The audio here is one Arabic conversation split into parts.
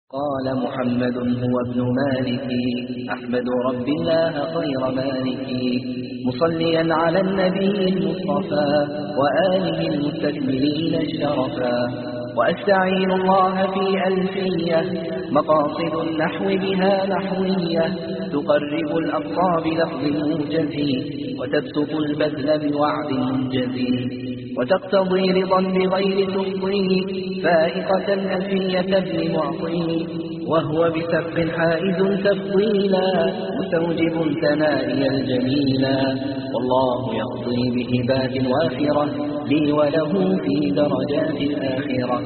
قال محمد هو ابن مالك أحمد رب الله خير مالك مصليا على النبي المصطفى وآله المستكملين الشرفا وأستعين الله في ألفية مقاصد النحو بها نحوية تقرب الأقصى بلفظ موجز وتبسط البذل بوعد منجز وتقتضي رضا بغير تفضيل فائقة ألفية ابن معطي وهو بسبق حائز تفضيلا مستوجب ثنائي الجميلا والله يقضي بهبات وافرة لي وله في درجات الآخرة.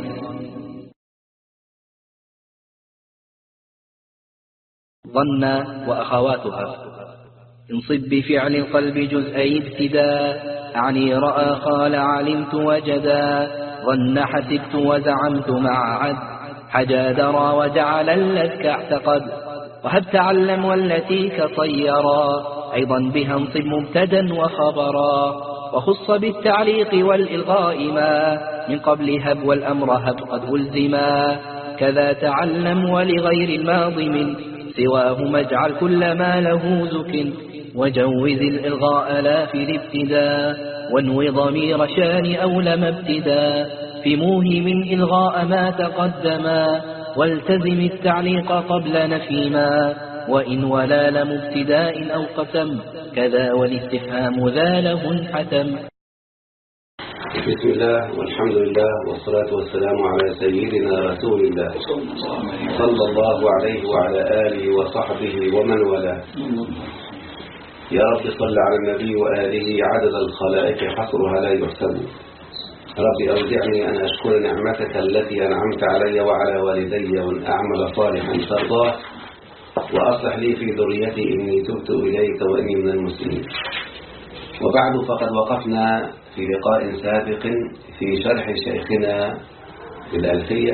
ظن وأخواتها انصب بفعل القلب جزئي ابتداء أعني رأى قال علمت وجدا ظن حسبت وزعمت مع عد حجا درى وجعل اللذك اعتقد وهب تعلم والتي كصيرا أيضا بها انصب مبتدا وخبرا وخص بالتعليق والإلغاء ما من قبل هب والأمر هب قد ألزما كذا تعلم ولغير الماضي من سواه مجعل كل ما له زك وجوز الإلغاء لا في الابتداء وانو ضمير شان أو لم ابتداء في موهم إلغاء ما تقدما والتزم التعليق قبل نفيما وإن ولا لم ابتداء أو قسم كذا والاستفهام ذا له انحتم. بسم الله والحمد لله والصلاة والسلام على سيدنا رسول الله صلى الله عليه وعلى آله وصحبه ومن والاه. يا رب صل على النبي وآله عدد الخلائق حصرها لا يحسب. رب أودعني أن أشكر نعمتك التي أنعمت علي وعلى والدي وأن أعمل صالحا ترضاه وأصلح لي في ذريتي إني تبت إليك وإني من المسلمين. وبعد فقد وقفنا في لقاء سابق في شرح شيخنا الألفية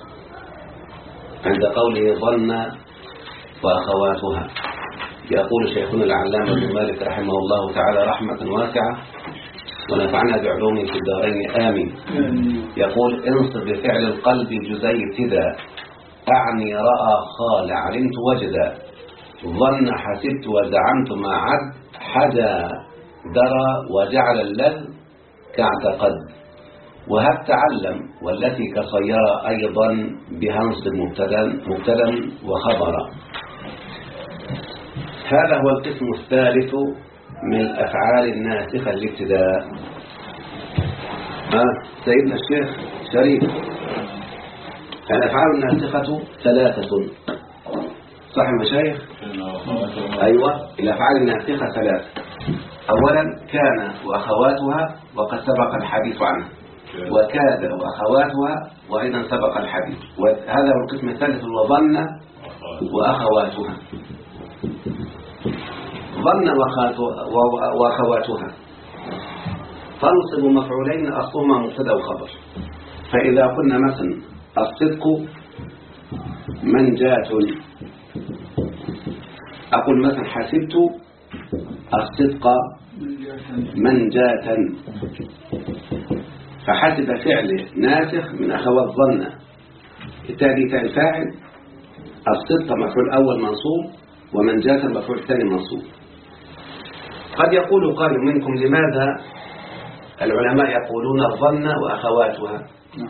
عند قوله ظن وأخواتها. يقول شيخنا العلامة ابن مالك رحمه الله تعالى رحمة واسعة ونفعنا بعلومه في الدارين آمين. يقول انصب بفعل القلب جزئي ابتداء أعني رأى قال علمت وجدا ظن حسبت وزعمت مع عد حدا درى وجعل اللذ كاعتقد وهب تعلم والتي كصيرا أيضا بها انصب مبتدا وخبرا. هذا هو القسم الثالث من الأفعال الناسخة الابتداء. سيدنا الشيخ شريف الأفعال الناسخة ثلاثة صح المشايخ؟ أيوة الأفعال الناسخة ثلاثة. أولا كان وأخواتها وقد سبق الحديث عنها وكاد وأخواتها وأيضا سبق الحديث وهذا هو القسم الثالث وظن وأخواتها. ظن وأخواتها تنصب مفعولين أصلهما مبتدا وخبر. فإذا قلنا مثلا الصدق منجاة أقول مثلا حسبت الصدق منجاة فحسب فعل ناسخ من أخوات ظن التالي الفاعل الصدق مفعول أول منصوب ومنجاة المفعول الثاني منصوب. قد يقول قائل منكم لماذا العلماء يقولون ظن وأخواتها؟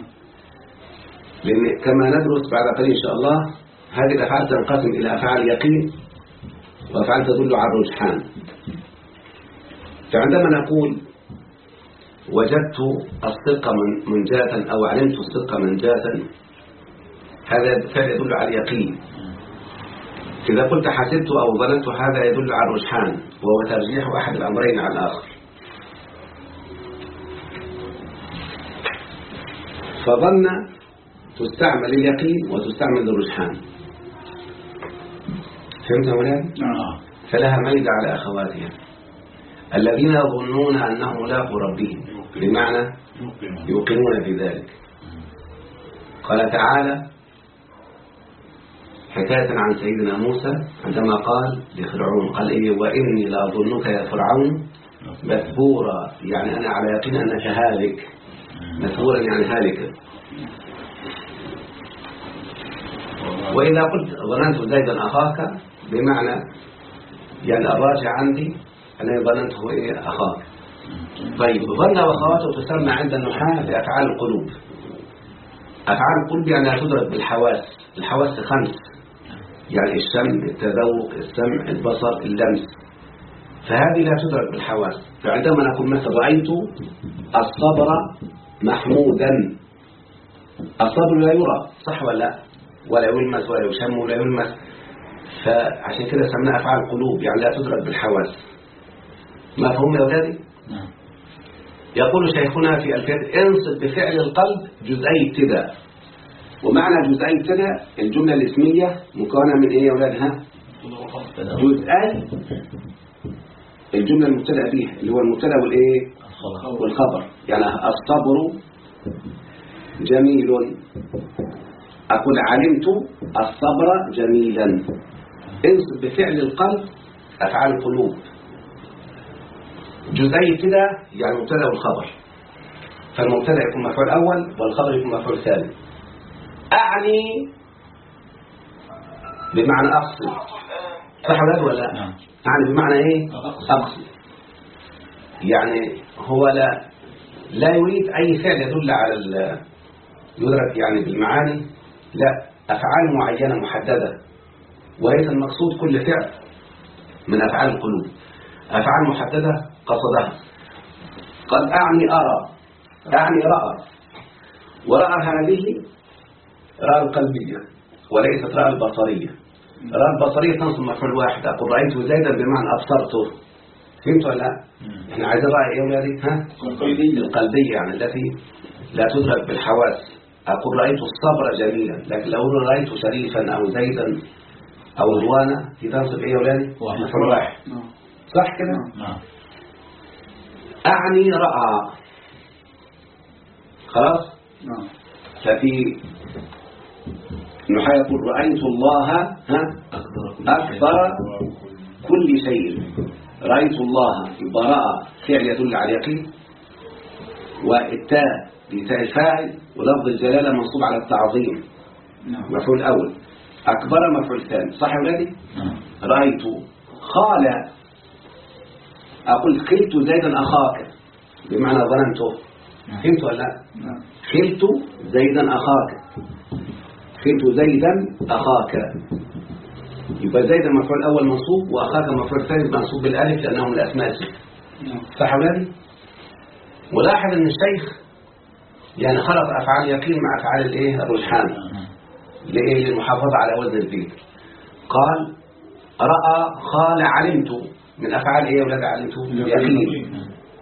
لأن كما ندرس بعد قليل إن شاء الله هذه الأفعال تنقسم إلى أفعال يقين وأفعال تدل على الرجحان. فعندما نقول وجدت الصدق منجاة أو علمت الصدق منجاة هذا فعل يدل على اليقين. إذا قلت حسبت أو ظننت هذا يدل على الرجحان وهو ترجيح أحد الأمرين على الآخر. فظن تستعمل اليقين وتستعمل الرجحان. فهمت مولانا؟ فلها ميل على أخواتها الذين يظنون أنهم ملاقوا ربهم بمعنى يوقنون بذلك. قال تعالى حكاية عن سيدنا موسى عندما قال لفرعون قال إيه وإني لأظنك يا فرعون مثبورا يعني أنا على يقين أنك هالك. مثبورا يعني هالكا. وإذا قلت ظننت زيدا أخاك بمعنى يعني الراجع عندي أنني ظننته إيه أخاك. طيب ظن وأخواته تسمى عند النحاة بأفعال القلوب. أفعال القلوب يعني لا تدرك بالحواس. الحواس 5 يعني الشم، التذوق، السمع، البصر، اللمس. فهذه لا تدرك بالحواس. فعندما نقول مثلا رأيت الصبر محمودا، الصبر لا يرى صح ولا لا؟ ولا يلمس ولا يشم ولا يلمس. فعشان كده سمناها أفعال القلوب يعني لا تدرك بالحواس. مفهوم يا أولادي؟ يقول شيخنا في الفيض انصب بفعل القلب جزئي ابتداء. ومعنى جزئي ابتداء الجملة الاسمية مكونة من ايه يا أولادها؟ جزئي الجملة المبتدأ بها اللي هو المبتدأ والايه والخبر. يعني الصبر جميل، أقول علمت الصبر جميلا. انصب بفعل القلب أفعال القلوب جزئي كده يعني المبتدا والخبر. فالمبتدا يكون مفعول أول والخبر يكون مفعول ثاني. أعني بمعنى أقصد صح ولا لا؟ أعني بمعنى إيه؟ أقصد. يعني هو لا يريد أي فعل يدل على يدرك يعني بالمعاني، لا أفعال معينة محددة، وليس المقصود كل فعل من أفعال القلوب. أفعال محددة قصدها. قد أعني أرى، أعني رأى، ورأى هذه رأى القلبية وليست رأى البصرية. رأى البصرية تنصب مفعول واحد. أقول رأيت زيدا بمعنى أبصرته. فهمت ولا لا؟ احنا عايزين رأي ايه ولادي؟ القلبية يعني التي لا تدرك بالحواس. أقول رأيت الصبر جميلا، لكن لو رأيت شريفا أو زيدا أو روانا في تنصب ايه ولادي؟ مفعول واحد صح كده؟ أعني رأى خلاص؟ ففي النحاة يقول رأيت الله أكبر كل شيء. رأيت الله براءة فعل يدل على اليقين، والتاء بتاء الفاعل، ولفظ الجلالة منصوب على التعظيم مفعول الأول، أكبر مفعول ثاني صح يا ولادي؟ رأيت خال، أقول خلت زيدا أخاك بمعنى ظننته. فهمت ولا لا؟ خلت زيدا أخاك، خلت زيدا أخاك. يبقى زيدا مفعول الأول منصوب وأخاك مفعول ثاني منصوب بالألف لأنهم الأسماء ست صح ولادي؟ ولاحظ أن الشيخ يعني خلط أفعال يقين مع أفعال الإيه الرجحان للمحافظة على وزن الفيل. قال رأى خال علمت من أفعال إيه ولاد علمت يقين.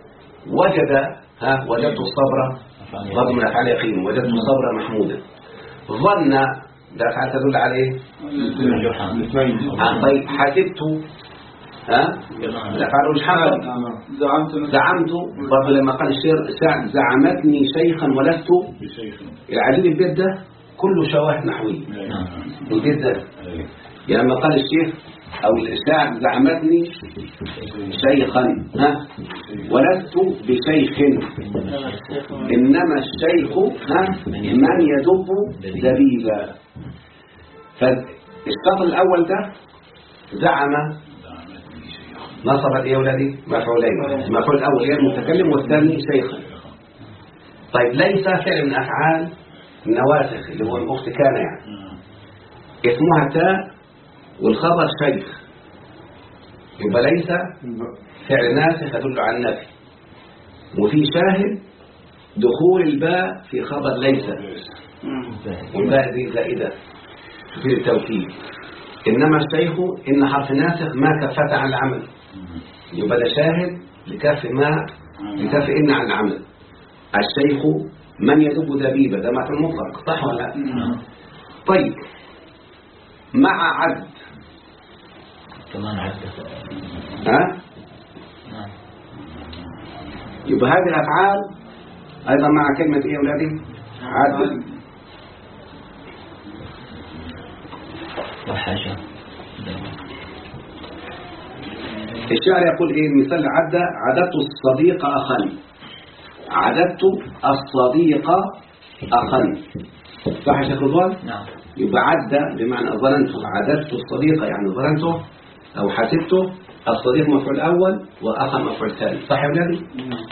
وجدت الصبر برضه من أفعال يقين. وجدت الصبر محمودا. ظن ده أفعال تدل على إيه؟ طيب حسبت الأفعال الرجحان. زعمت برضه لما قال الشاعر زعمتني شيخا ولست العجيب. البيت ده كله شواهد نحوية. البيت ده يعني لما قال الشيخ أو الشاعر زعمتني شيخا ولست بشيخ إنما الشيخ من يدب دبيبا. فالشطر الأول ده زعم نصبت ايه يا ولادي؟ مفعولين. المفعول الأول هي المتكلم والثاني شيخا. طيب ليس فعل من أفعال النواسخ اللي هو الأخت كان يعني اسمها تاء والخبر شيخ، يبقى ليس فعل ناسخ يدل على النفي. وفي شاهد دخول الباء في خبر ليس، والباء دي زائدة تفيد التوكيد. إنما الشيخ إن حرف ناسخ ما كفت عن العمل، يبقى ده شاهد لكف إن عن العمل. الشيخ من يدب دبيبة ده ما في المطلق صح ولا لا؟ طيب مع عد كمان عد يبقى هذه الأفعال أيضا مع كلمة إيه يا أولادي؟ عد وحاجة. الشاعر يقول إيه مثال عددت الصديق أخا. عددت الصديق أخا صح يا شيخ رضوان؟ نعم. يبقى عد بمعنى ظننته، عددت الصديق يعني ظننته أو حسبته. الصديق مفعول أول وأخا مفعول ثاني، صح يا ولادي؟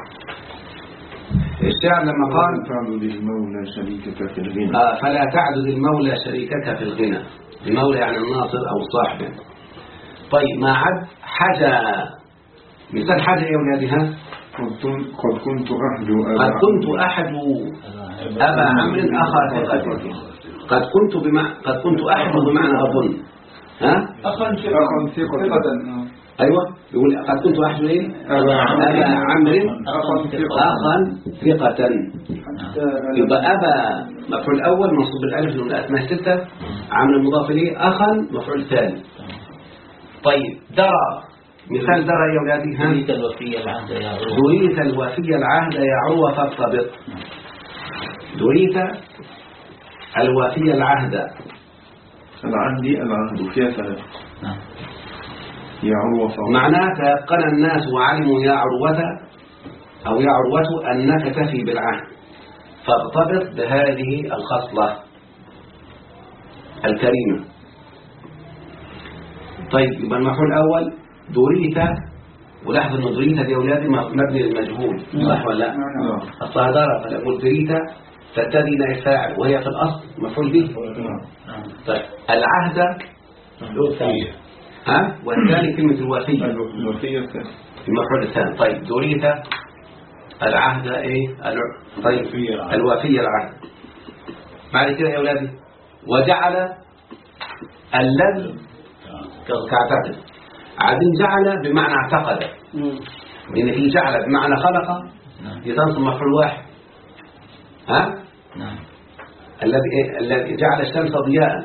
الشاعر لما قال تعدد المولى شريكك في الغنى. فلا تعدد المولى شريكك في الغنى. المولى يعني الناصر أو الصاحب. طيب ما عد حاجة، مثال حاجة يا ولادي ها؟ قد كنت أحد أبا عمرو أخا ثقة. قد كنت أحد بمعنى أظن، ها؟ أخا ثقة. أيوة يقول قد كنت أحد إيه؟ أبا عمرو أخا ثقة. يبقى أبا مفعول أول منصوب بالألف من الأسماء الستة، عمرو مضاف إليه، أخا مفعول ثاني. طيب درى، مثال درى يا ولادي ها؟ دريت الوفي العهد يا عروة. دريت الوفي العهد يا عروة فارتبط. دريت الوفي العهد. العهد فيها ثلاث. يا عروة فارتبط. معناه تيقن الناس وعلموا يا عروة أو يا عروة أنك تفي بالعهد، فارتبط بهذه الخصلة الكريمة. طيب يبقى المفعول الأول دريت، ولاحظ أن دريت دي أولادي مبني للمجهول، صح ولا لا؟ الصهدارة فنقول دريت تبتدي إلى الفاعل وهي في الأصل مفعول به. طيب العهد ها، والثاني كلمة الوفي، المفعول الثاني. طيب دريت العهد ايه؟ طيب الوفي العهد. بعد كده يا أولادي وجعل الذي كاعتقد. عادين جعل بمعنى اعتقد، لأن في جعل بمعنى خلق يتنصب مفعول واحد، ها؟ الذي جعل الشمس ضياء،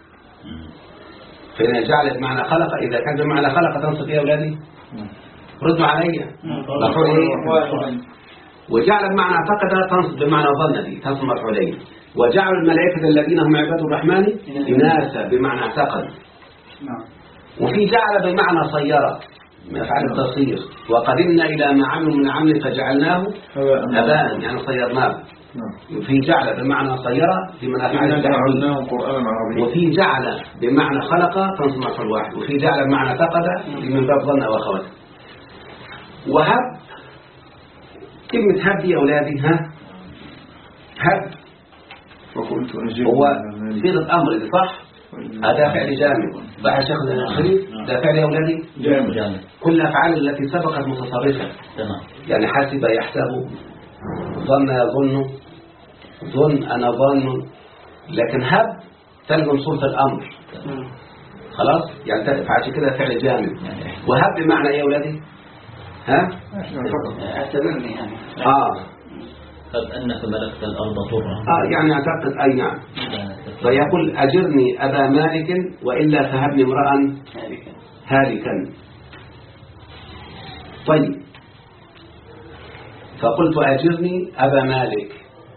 فإن جعل بمعنى خلق، إذا كان بمعنى خلق تنصب إيه يا أولادي؟ ردوا علي. مفعول إيه؟ وجعل بمعنى اعتقد تنصب بمعنى ظن، دي تنصب مفعولين. وجعل الملائكة الذين هم عباد الرحمن إناثا بمعنى اعتقد. وفي جعل بمعنى صيرة من أفعال التصير، وقدمنا إلى ما عملوا من عمل فجعلناه هباء يعني صيرناه. وفي جعل بمعنى صيرة من أفعال التحويل. وفي جعل بمعنى خلق تنصب مفعول واحد. وفي جعل بمعنى اعتقد من باب ظن وأخواته. وهب، كلمة هب يا أولادي ها؟ هب هو صيغة أمر، صح؟ هذا فعل جامد، صح يا شيخ الخليل؟ ده فعل يا أولادي جامد. كل الأفعال التي سبقت متصرفة، تمام. يعني حسب يحسب، ظن يظن، ظن أنا ظن. لكن هب تلزم صورة الأمر، خلاص؟ يعني فعشان كده فعل جامد. وهب بمعنى إيه يا أولادي؟ ها؟ اعتبرني يعني. طب أنك ملكت الأرض طرا. يعني أعتقد أي نعم. فيقول أجرني أبا مالك وإلا فهبني امرأ هالكا. طيب فقلت أجرني أبا مالك،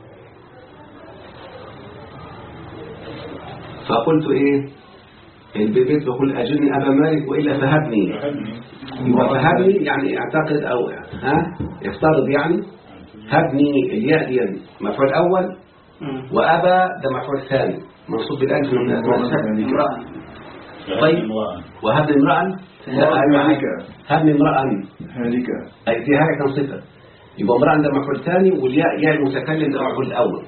فقلت إيه البيت بقول أجرني أبا مالك وإلا فهبني. فهبني يعني أعتقد أو افترض، يعني هبني الياء دي مفعول أول، وأبا ده مفعول ثاني منصوب بالألف من امرأة. طيب وهبني امرأة، هبني امرأة هالكة، أي في هالكا صفة. يبقى امرأة ده مفعول ثاني، والياء ياء المتكلم ده مفعول الأول.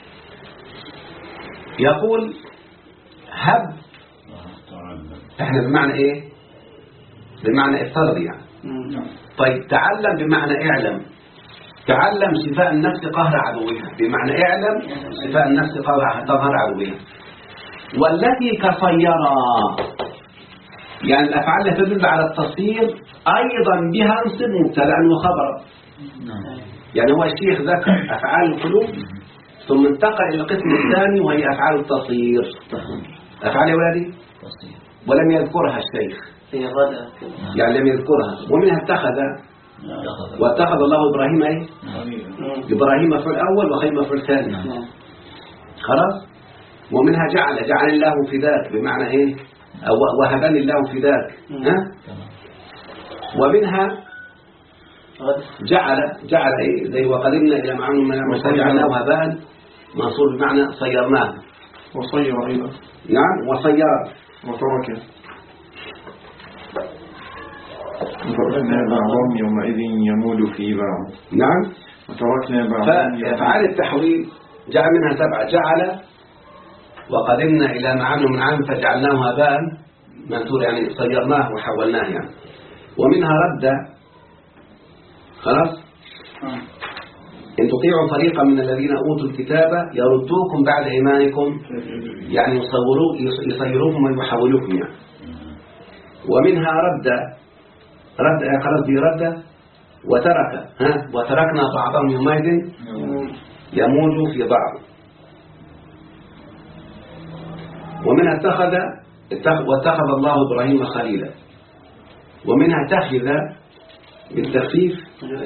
يقول هب احنا بمعنى ايه؟ بمعنى افترض يعني. طيب تعلم بمعنى اعلم. تعلم شفاء النفس قهر عدوها، بمعنى اعلم شفاء النفس قهر عدوها. والتي كصيرا يعني الافعال التي تدل على التصير ايضا بها انصب مبتدا وخبرا. يعني هو الشيخ ذكر افعال القلوب ثم انتقل الى القسم الثاني وهي افعال التصير. افعال يا ولدي ولم يذكرها الشيخ، يعني لم يذكرها. ومنها اتخذ، واتخذ الله إبراهيم ايه؟ إبراهيم مفعول أول وخير مفعول ثاني، خلاص. ومنها جعل الله فداك بمعنى ايه؟ وهبني الله فداك، ها؟ ومنها جعل ايه؟ زي وقدمنا إلى معون من المسجد جعلناه هباء منصوب بمعنى صيرناه. وصير أيضا. نعم وصيرت وترك. وتركنا بعضهم يومئذ يمول في بعض. نعم. وتركنا بعضهم فأفعال التحويل جاء منها 7. جعل، وقدمنا إلى ما عملوا من عام فجعلناه هباء منثورا، يعني صيرناه وحولناه يعني. ومنها رد. خلاص. إن تطيعوا فريقا من الذين أوتوا الكتاب يردوكم بعد إيمانكم، يعني يصيروكم ويحولوكم يعني. ومنها رد خلاص برد. وترك وتركنا بعضهم يومئذ يموج في بعض. ومنها واتخذ الله إبراهيم خليلا. ومنها تخذ بالتخفيف،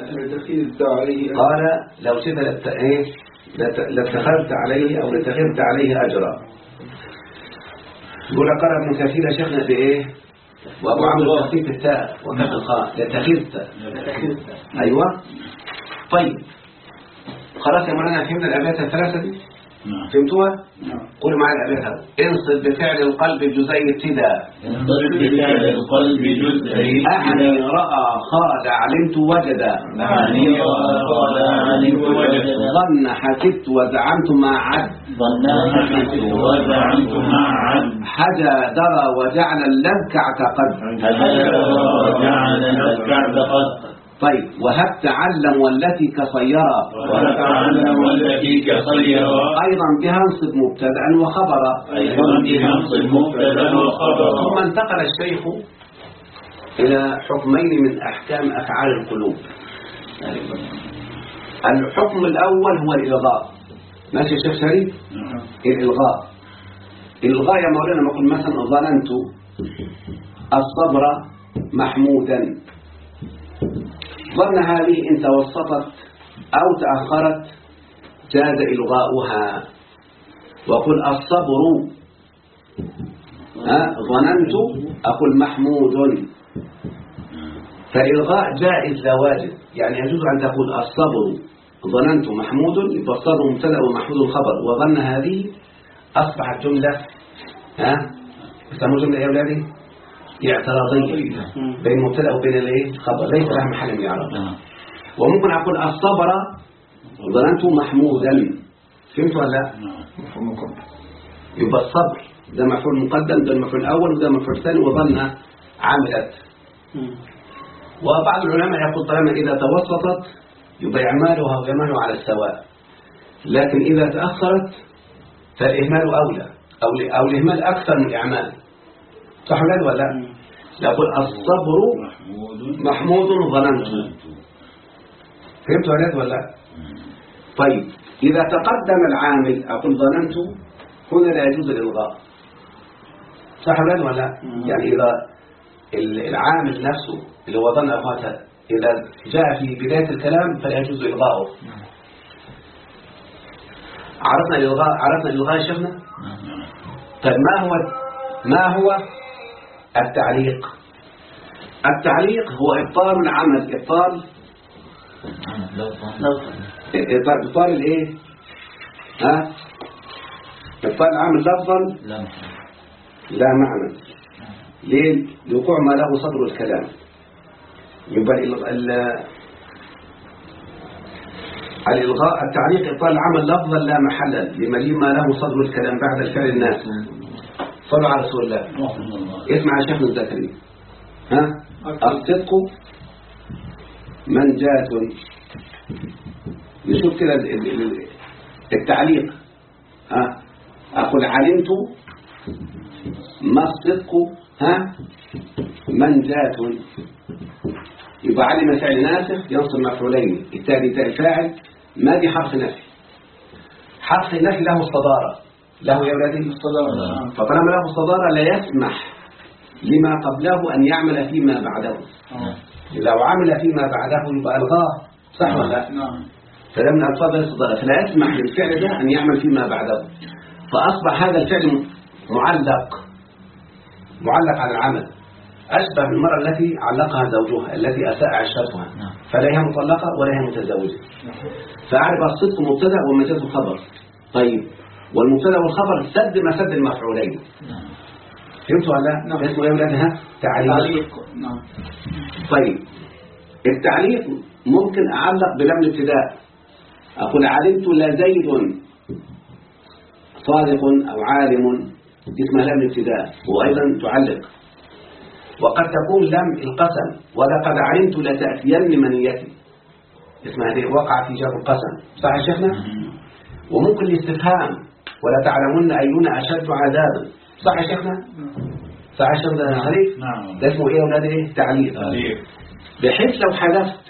قال لو شئت لاتخذت عليه أو لاتخذت عليه أجرا. يقول قرأ ابن كثير شيخنا بإيه؟ وأبو عمرو تخفيف التاء وكسر الخاء. لاتخذت. أيوة. طيب خلاص يا مولانا فهمنا الأبيات الثلاثة دي؟ فهمتوها؟ قولوا معي الأبيات هذا. انصب بفعل القلب جزئي ابتداء. انصب بفعل القلب جزئي أعني رأى خال علمت وجدا. أعني رأى خال علمت وجدا. ظن حسبت وزعمت ما عد. ظن حسبت وزعمت ما عد. حجى درى وجعل اللذك اعتقد. حجى درى وجعل اللذك اعتقد. طيب وهب تعلم والتي كصيرا. وهب تعلم والتي كصيرا. أيضا بها انصب مبتدأ وخبرا. أيضا بها انصب مبتدأ وخبرا. ثم انتقل الشيخ إلى حكمين من أحكام أفعال القلوب. الحكم الأول هو الإلغاء. ماشي يا شيخ شريف؟ الإلغاء. الإلغاء يا مولانا ما أقول مثلا ظننت الصبر محمودا. ظن هذه إن توسطت أو تأخرت جاز إلغاؤها. وقل الصبر ظننت أقول محمود. فالإلغاء جائز لا واجب، يعني يجوز أن تقول الصبر ظننت محمود، يبقى الصبر مبتدأ ومحمود خبر. وظن هذه أصبحت جملة يسموها جملة يا أولادي اعتراضية بين المبتدأ وبين الخبر، ليس لها محل من الإعراب. وممكن أقول الصبر ظننت محمودا. فهمت ولا لا؟ يبقى الصبر ده مفعول مقدم، ده المفعول الأول وده المفعول الثاني، وظن عملت. وبعض العلماء يقول طالما إذا توسطت يبقى إعمالها وإعمالها على السواء، لكن إذا تأخرت فالإهمال أولى أو الإهمال أكثر من الإعمال. صح ولا لا؟ يقول الصبر محمود ظننت. فهمت ولا لا؟ طيب إذا تقدم العامل أقول ظننت، هنا لا يجوز الإلغاء. صح ولا لا؟ يعني إذا العامل نفسه اللي هو ظن أخواتها إذا جاء في بداية الكلام فلا يجوز إلغاؤه. عرفنا الإلغاء يا شيخنا؟ طيب ما هو التعليق؟ التعليق هو إبطال العمل. إبطال الإيه؟ إبطال العمل لفظا لا معنى. ليه؟ لوقوع ما له صدر الكلام. يبقى الإلغاء التعليق إبطال العمل لفظا لا محلا لمليء ما له صدر الكلام بعد الفعل الناس. صلوا على رسول الله. اسمع يا شيخنا الزكري. الصدق منجاة. نشوف كده التعليق. أقول علمت ما الصدق منجاة. يبقى علم فعل ناسخ ينصب مفعولين، التالي تاء الفاعل، ما دي حرف نفي. حرف النفي له الصدارة، له يا أولادي الصدارة. فطالما له الصدارة لا يسمح لما قبله أن يعمل فيما بعده. لو عمل فيما بعده يبقى ألغاه. صح ولا لا؟ فده من ألفاظ الصدارة، فلا يسمح للفعل ده أن يعمل فيما بعده. فأصبح هذا الفعل معلق على العمل، أشبه بالمرأة التي علقها زوجها التي أساء عشرتها، فلا هي مطلقة ولا هي متزوجة. فأعرف الصدق مبتدأ والمجاز خبر. طيب والمبتدا والخبر سد مسد المفعولين. فهمتوا ولا لا؟ اسمه ايه يا ولادها؟ تعليق. طيب التعليق ممكن اعلق بلام الابتداء، اقول علمت لزيد صادق او عالم، اسمها لام الابتداء وايضا تعلق. وقد تكون لام القسم، ولقد علمت لتأتين منيتي، اسمها دي وقع في جار القسم، صح يا شيخنا؟ وممكن الاستفهام ولا تعلمون أينا أشد عذابا، صح يا شيخنا؟ صح يا شيخنا خليف؟ ده اسمه ايه يا ولاد؟ ايه؟ تعليق. بحيث لو حذفت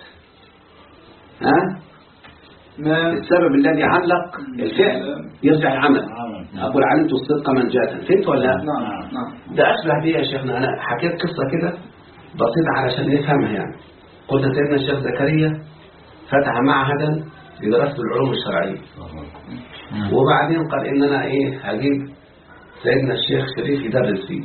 السبب الذي علق الفعل يرجع العمل. أقول علمت الصدق منجاة، فهمت ولا لا؟ ده أشبه بيه يا شيخنا. أنا حكيت قصة كده بسيطة علشان نفهمها يعني. قلت سيدنا الشيخ زكريا فتح معهدا لدراسة العلوم الشرعية، وبعدين قال إن أنا هجيب سيدنا الشيخ شريف يدرس فيه.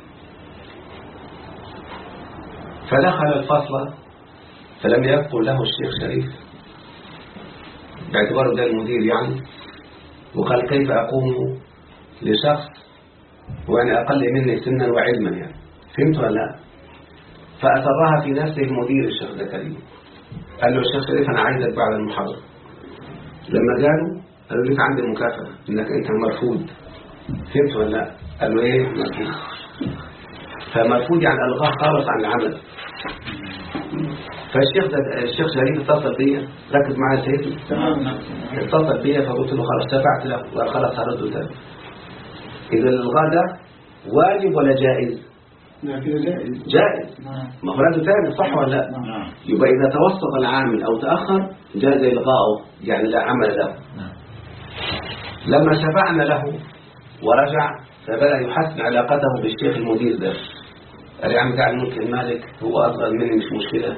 فدخل الفصل فلم يذكر له الشيخ شريف باعتباره ده المدير يعني، وقال كيف أقوم لشخص وأنا أقل مني سنا وعلما يعني، فهمت ولا لا؟ فأسرها في نفسه المدير الشيخ زكريا، قال له الشيخ شريف أنا عايزك بعد المحاضرة. لما قالوا لك عندي مكافأة إنك أنت مرفوض، فهمت ولا لا؟ قال له إيه مرفوض؟ فمرفوض يعني ألغاه خالص عن العمل. فالشيخ شريف اتصل بيا، ركز معايا سيدي، اتصل بيا فقلت له خلاص شفعت له وقال خلاص هرده تاني. إذا الإلغاء ده واجب ولا جائز؟ جائز. ما هو رده تاني، صح ولا لا؟ يبقى إذا توسط العامل أو تأخر جاز إلغاؤه، يعني لا عمل له. لما شفعنا له ورجع فبدأ يحسن علاقته بالشيخ المدير ده. قال يا عم قاعد ممكن مالك هو أصغر مني مش مشكلة،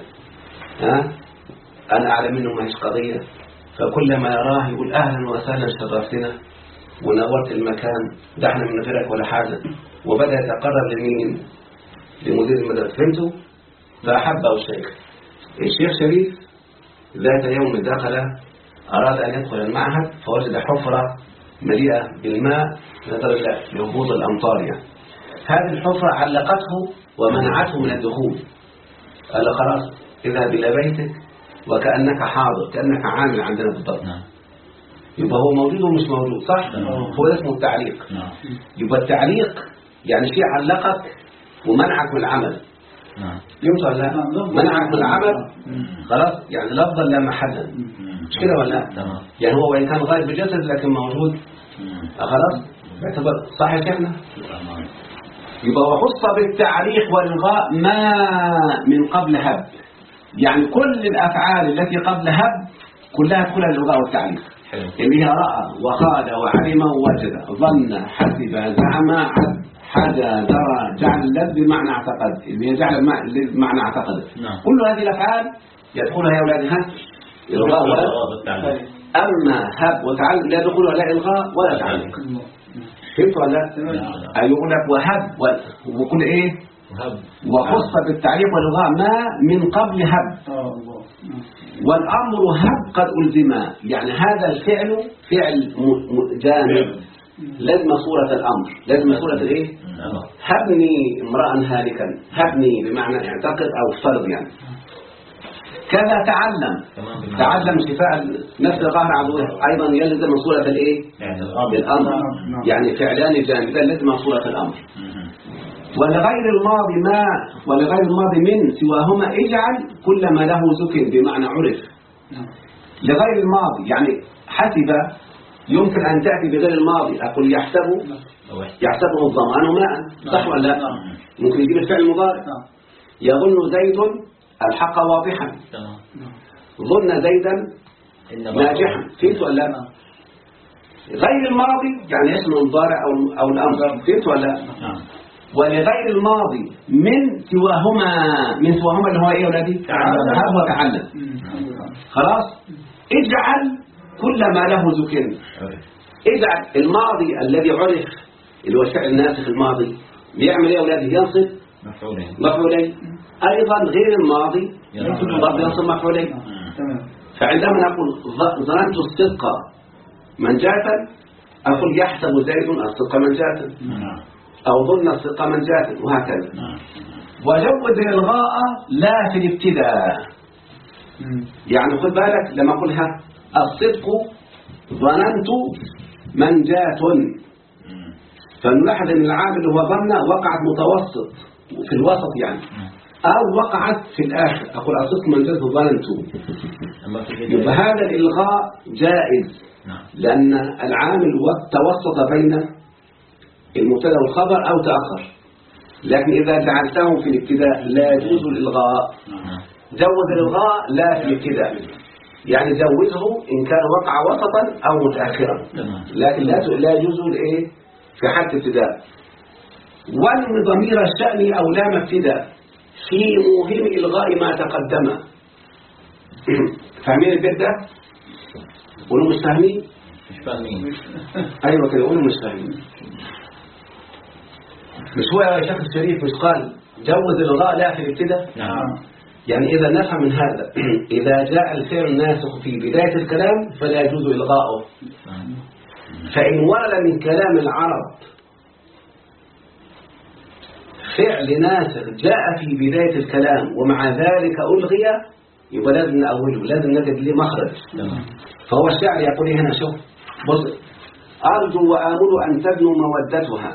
أنا أعلم منه ما هيش قضية. فكلما يراه يقول أهلا وسهلا شرفتنا ونورت المكان، ده احنا من غيرك ولا حاجة. وبدأ يتقرب لمين؟ لمدير المدرسة، فهمتوا؟ فأحبه الشيخ شريف ذات يوم دخل أراد أن يدخل المعهد فوجد حفرة مليئة بالماء نظرا لهبوط الأمطار يعني. هذه الحفرة علقته ومنعته من الدخول. قال خلاص اذهب إلى بيتك وكأنك حاضر، كأنك عامل عندنا بالضبط. يبقى هو موجود ومش موجود، صح؟ هو اسمه التعليق. يبقى التعليق يعني شيء علقك ومنعك من العمل. يمكن ولا لا؟ منعك من العمل خلاص، يعني لفظا لا محلا، مش كده ولا لا؟ يعني هو وإن كان غير بجسد لكن موجود خلاص يعتبر، صح يا شيخنا؟ يبقى وخص بالتعليق والإلغاء ما من قبل هب، يعني كل الأفعال التي قبل هب كلها تدخلها الإلغاء والتعليق، اللي هي رأى وقال وعلم ووجد ظن حسب زعم حدا درى جعل اللذ بمعنى اعتقد، اللي هي جعل بمعنى اعتقد. كل هذه الأفعال يدخلها يا أولادها إلغاء ولا، أما هب وتعلق لا يدخلها لا إلغاء ولا تعليق. فهمت ولا لا؟ يقول لك وهب وكل ايه وخص بالتعليق والإلغاء ما من قبل هب. والأمر هب قد ألزم، يعني هذا الفعل فعل جامد لازم صورة الأمر، لازم صورة الايه؟ هبني امرأ هالكا، هبني بمعنى اعتقد أو فرض يعني. كذا تعلم شفاء نفس الظاهر عضوه أيضا يلزم صورة الايه؟ الأمر، يعني فعلان جانبان لازم صورة الأمر. ولغير الماضي من سواهما اجعل كل ما له سكن بمعنى عرف. لغير الماضي يعني حسب يمكن أن تأتي بغير الماضي، أقول يحسبه الظمآن ماء، صح ولا لا؟ ممكن يجيب الفعل المضارع. يظن زيد الحق واضحا، ظن زيدا ناجحا، فهمت ولا لا؟ غير الماضي يعني اسم المضارع أو الأمر، فهمت ولا لا؟ ولغير الماضي من سواهما اللي هو ايه يا ولادي؟ هب وتعلم. خلاص اجعل كل ما له ذكر، اجعل الماضي الذي عرف اللي هو الفعل الناسخ الماضي بيعمل ايه يا ولادي؟ ينصب مفعولين. ايضا غير الماضي برضه ينصب مفعولين. فعندما نقول ظننت الصدق منجاة أقول يحسب زيد الصدق منجاة أو ظن الصدق منجاة وهكذا. وجوز الإلغاء لا في الابتداء. يعني خد بالك لما أقولها الصدق ظننت منجاة، فنلاحظ أن العامل هو ظن وقعت متوسط في الوسط يعني، أو وقعت في الآخر. أقول الصدق منجاة ظننت، يبقى هذا الإلغاء جائز لأن العامل توسط بين المبتدا والخبر أو تأخر. لكن إذا جعلته في الابتداء لا يجوز الإلغاء. جوز الإلغاء لا في الابتداء، يعني جوزه إن كان وقع وسطا أو متأخرا، لكن لا يجوز الإيه في حد ابتداء. وان ضمير الشأن أو لام ابتداء في مهم إلغاء ما تقدم. فاهمين البيت ده؟ قولوا مش فاهمين؟ مش فاهمين. أيوة كده قولوا مش فاهمين. مش هو يا شيخ الشريف مش قال جوز الإلغاء لا في الابتداء؟ نعم. يعني إذا نفهم من هذا إذا جاء الفعل الناسخ في بداية الكلام فلا يجوز إلغاؤه. فإن ورد من كلام العرب فعل ناسخ جاء في بداية الكلام ومع ذلك ألغي، يبقى لازم نأوله، لازم نجد له مخرج. فهو الشاعر يقول هنا شوف بص: أرجو وآمل أن تبنوا مودتها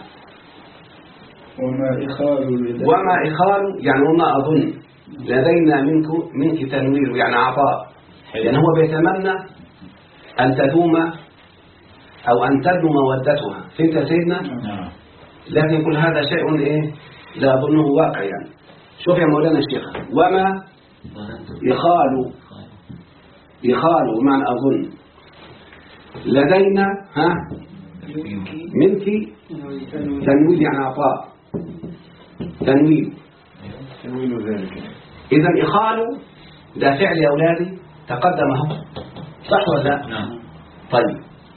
وما إخال يعني وما أظن لدينا منك تنوير يعني عطاء، يعني هو بيتمنى أن تدوم أو أن تدوم مودتها. فهمت يا سيدنا؟ لكن يقول هذا شيء إيه لا أظنه واقع. يعني شوف يا مولانا الشيخ: وما يخال ومعنى أظن لدينا منك تنوير يعني عطاء تنوير ذلك. إذا إخال ده فعل يا أولادي تقدمه صح ولا لا؟ طيب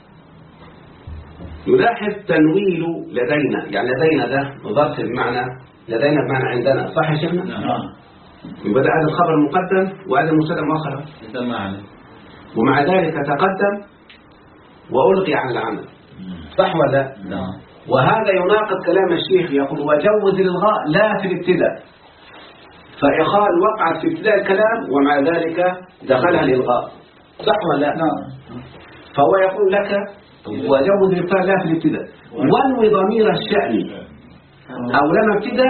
يلاحظ تنويل لدينا، يعني لدينا ده ظرف بمعنى لدينا بمعنى عندنا، صح يا شيخنا؟ يبقى ده هذا الخبر مقدم وهذا المبتدا مؤخر، ومع ذلك تقدم وألقي عن العمل، صح ولا لا؟ وهذا يناقض كلام الشيخ يقول وجوز الإلغاء لا في الابتداء، فإخال وقعت في ابتداء الكلام ومع ذلك دخلها الإلغاء، صح ولا لا؟ فهو يقول لك وجوز الإلغاء لا في الابتداء، وانوي ضمير الشأن أو لما ابتدأ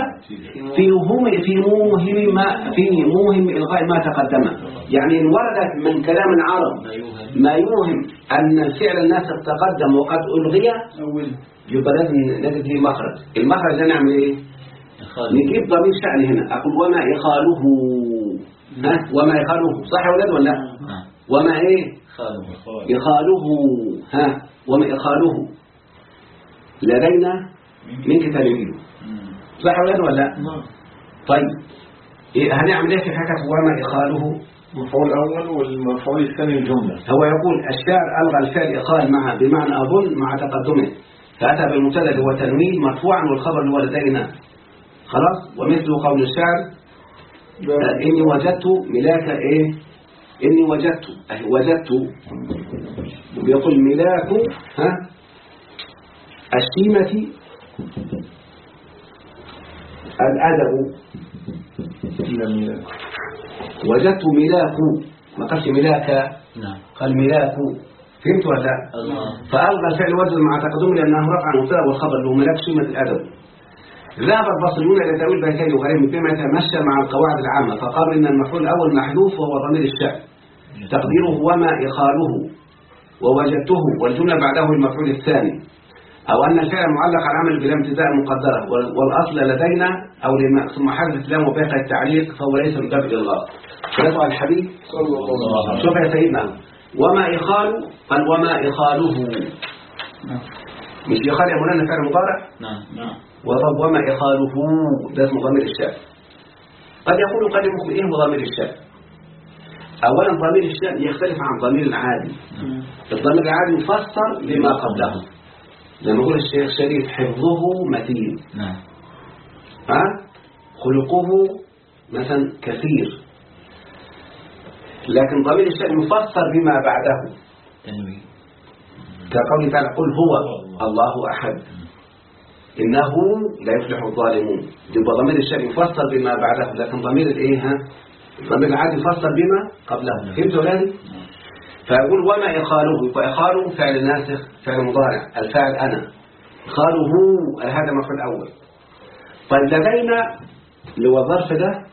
في موهم إلغاء ما تقدم. يعني إن وردت من كلام العرب ما يوهم أن الفعل الناس تقدم وقد ألغي يبقى لازم نجد له مخرج. المخرج ده نعمل إيه؟ نجيب ضمير شأن هنا. أقول وما إخاله وما إخاله، صح يا ولاد ولا لا؟ وما إيه إخاله وما إخاله لدينا منك تنويله، صح يا ولاد ولا لا؟ طيب هنعمل ايه في حكايه وما إخاله؟ المفعول الأول والمفعول الثاني الجملة. هو يقول الشاعر ألغى الفعل إخال مع بمعنى أظن مع تقدمه، فأتى بالمبتدا اللي هو تنوين مرفوعا والخبر اللي هو لدينا، خلاص. ومثل قول الشاعر إني وجدت ملاك إيه؟ إني وجدت بيقول ملاك الشيمة الأدب. وجدت ملاك، ما قالش ملاك، قال ملاك. فهمت ولا لا؟ فألغى الفعل وجد مع تقدمه لأنه رفع المبتدا والخبر اللي هو ملاك شيمة الأدب. ذهب البصريون إلى تأويل بيتين وغيرهم بما يتمشى مع القواعد العامة، فقالوا إن المفعول الأول محذوف وهو ضمير الشأن تقديره وما إخاله ووجدته، والجملة بعده المفعول الثاني، أو أن الفعل معلق على العمل بلا ابتداء مقدرة والأصل لدينا أو لما ثم حذف لام وباقي التعليق فهو ليس من باب الإلغاء. فلسوا الحبيب صلى الله عليه وسلم. شوف يا سيدنا وما إخال قال وما إخاله، مش إخال يا مولانا فعل مضارع؟ نعم. وطب وما إخاله ده اسمه ضمير الشأن. قد يقول قد يقول إيه هو ضمير الشأن؟ أولا ضمير الشأن يختلف عن ضمير العادي. الضمير العادي يفسر لما قبله، لما يقول الشيخ شريف حفظه متين، خلقه مثلا كثير، لكن ضمير الشأن يفسر بما بعده كقوله تعالى قل هو الله أحد إنه لا يفلح الظالمون. يبقى ضمير الشأن يفسر بما بعده، لكن ضمير الإيه ضمير العادي يفسر بما قبله. فهمت ولادي؟ فيقول وما إخاله، يبقى إخاله فعل ناسخ فعل مضارع، الفاعل أنا، إخاله هذا مفعول أول. طيب لدينا اللي هو الظرف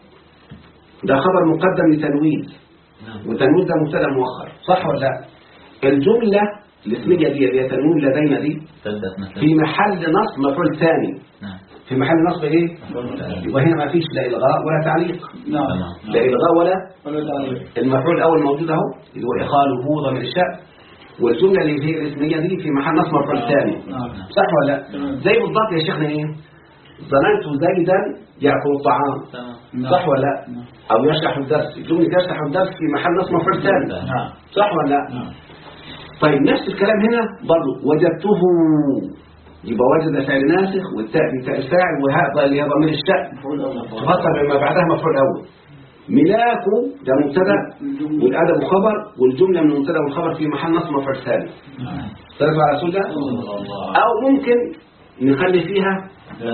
ده خبر مقدم لتنوين، وتنوين ده مبتدا مؤخر، صح ولا لا؟ الجملة الاسمية دي تنوين لدينا دي في محل نصب مفعول ثاني. في محل نصب ايه؟ وهنا ما فيش لا إلغاء ولا تعليق. لا إلغاء ولا تعليق. المفعول الأول موجود اهو اللي هو إخاله ضمير الشأن، والجملة اللي هي الاسمية دي في محل نصب مفعول ثاني، صح ولا لا؟ زي بالضبط يا شيخنا ايه؟ ظننت زيدا يأكل الطعام، صح ولا لا؟ أو يشرح الدرس، جملة يشرح الدرس في محل نصب مفعول ثاني، صح ولا لا؟ طيب نفس الكلام هنا برضه وجدته، يبقى وجد فعل ناسخ والتاء بتاء الفاعل وهذا اللي هي ضمير الشأن تفسر بما بعدها مفعول أول. ملاك ده مبتدا والأدب خبر، والجملة من المبتدا والخبر في محل نصب مفعول ثاني. ترجع على رسول ده. أو ممكن نخلي فيها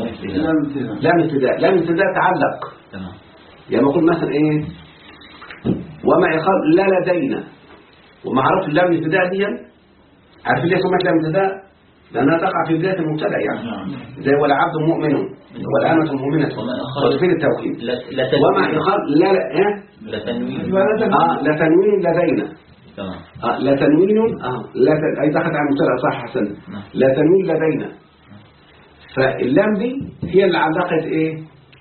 لام ابتداء. لام ابتداء تعلق، يعني نقول مثلا ايه وما يخال لا لدينا، ومعروف اللام الابتداء دي عارفين ليه سميت لام ابتداء؟ لأنها تقع في بداية المبتدا، يعني زي ولا عبد مؤمن ولا أمة مؤمنة وتفيد التوكيد. وما يخال لا لا تنوين لدينا، لا تنوين أي دخلت على المبتدا، صح حسن، لا تنوين لدينا. فاللام دي هي اللي علقت ايه؟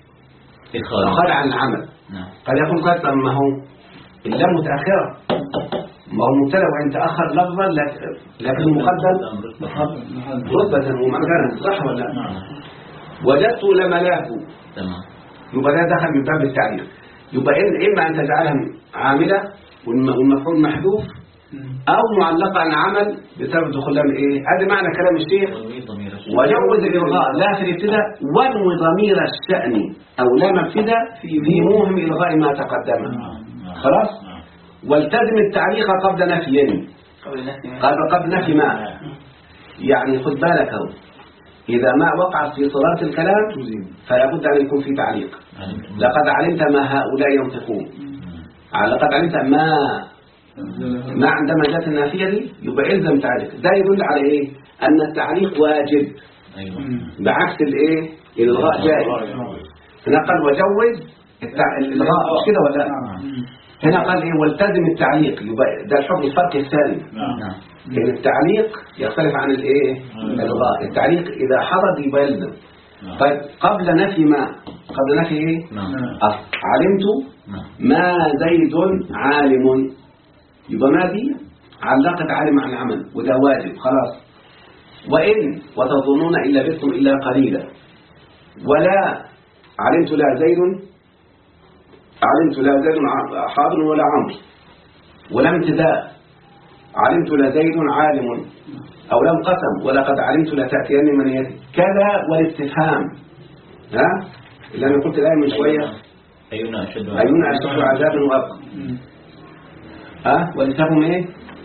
إخراج عن العمل. قد يكون قد ما هو اللام متأخرة، ما هو مبتدا وإن تأخر لفظا لكن مقدم رتبة ومكانا، صح ولا لا؟ وجدت لملاك، يبقى ده دخل من باب التعليق. يبقى إما أن تجعلها عاملة والمفعول محذوف، أو معلقة عن عمل بسبب دخولها من إيه؟ هذا معنى كلام الشيخ. وجوز الإلغاء لا في الابتداء، وانو ضمير الشأن أو لام ابتداء في موهم إلغاء ما تقدم. خلاص؟ والتزم التعليق قبل نفي، قبل نفي ما، يعني خد بالك اهو، إذا ما وقع في صلاة الكلام فلا بد أن يكون في تعليق. لقد علمت ما هؤلاء ينطقون، لقد علمت ما عندما جاءت النافية دي يبقى إلزم تعليق. ده يدل على إيه؟ أن التعليق واجب، بعكس الإيه؟ الإلغاء جائز. هنا قال وجوز الإلغاء، مش كده ولا لا؟ هنا قال إيه؟ والتزم التعليق، يبقى ده الحكم الفرق الثاني. لأن التعليق يختلف عن الإيه؟ الإلغاء. التعليق إذا حضر يبقى يلزم. طيب قبل نفي ما، قبل نفي إيه؟ علمت ما زيد عالم، يبقى ما دي علقت عالم عن العمل وده واجب خلاص. وإن وتظنون إن لبثتم إلا قليلا، ولا علمت لا زيد حاضر ولا عمرو، ولم ابتداء علمت لا زيد عالم، أو لم قسم ولقد علمت لا تأتين من يأتي كذا. والاستفهام اللي أنا قلت الآية من شوية أينا أشد عذابا وأبقى، والاستفهام إيه؟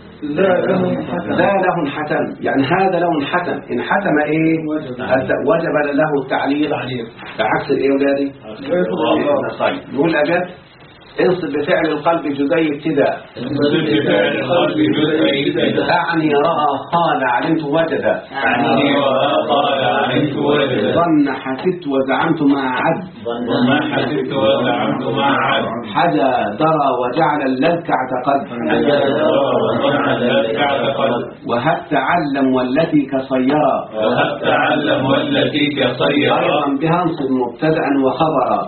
لا له حتم، يعني هذا له حتم، إن حتم إيه؟ وجب له التعليق بعكس الإيه ولادي؟ نقول أجاب انصب بفعل القلب جزئي ابتداء، أعني رأى قال علمت وجد، ظن حسبت وزعمت مع عد، حدا درى وجعل اللذك اعتقد، وهب تعلم والتي كصيرا، أيضا بها انصب مبتدأ وخبرا،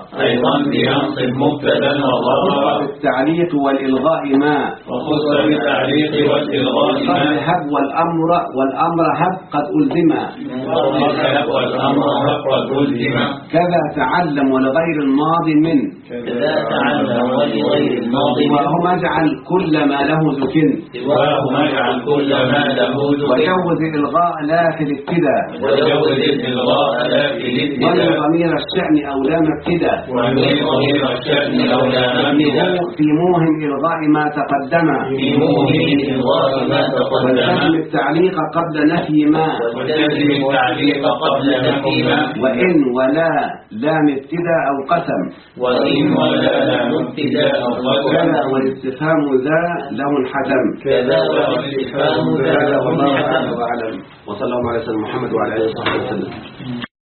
بالتعليق والإلغاء ما، هب والأمر هب قد ألزما، كذا تعلم ولغير الماضي من، وهم اجعل كل ما له ذكر، وجوز الإلغاء لا في الابتداء، ومن ضمير الشأن أو لام ابتداء، وابنه في موهم إلغاء ما تقدم والتزم التعليق قبل نفي ما وإن ولا لام ابتداء أو قسم كذا والاستفهام ذا له انحتم هذا والله أعلم وصلى الله على سيدنا محمد وعلى آله وصحبه وسلم.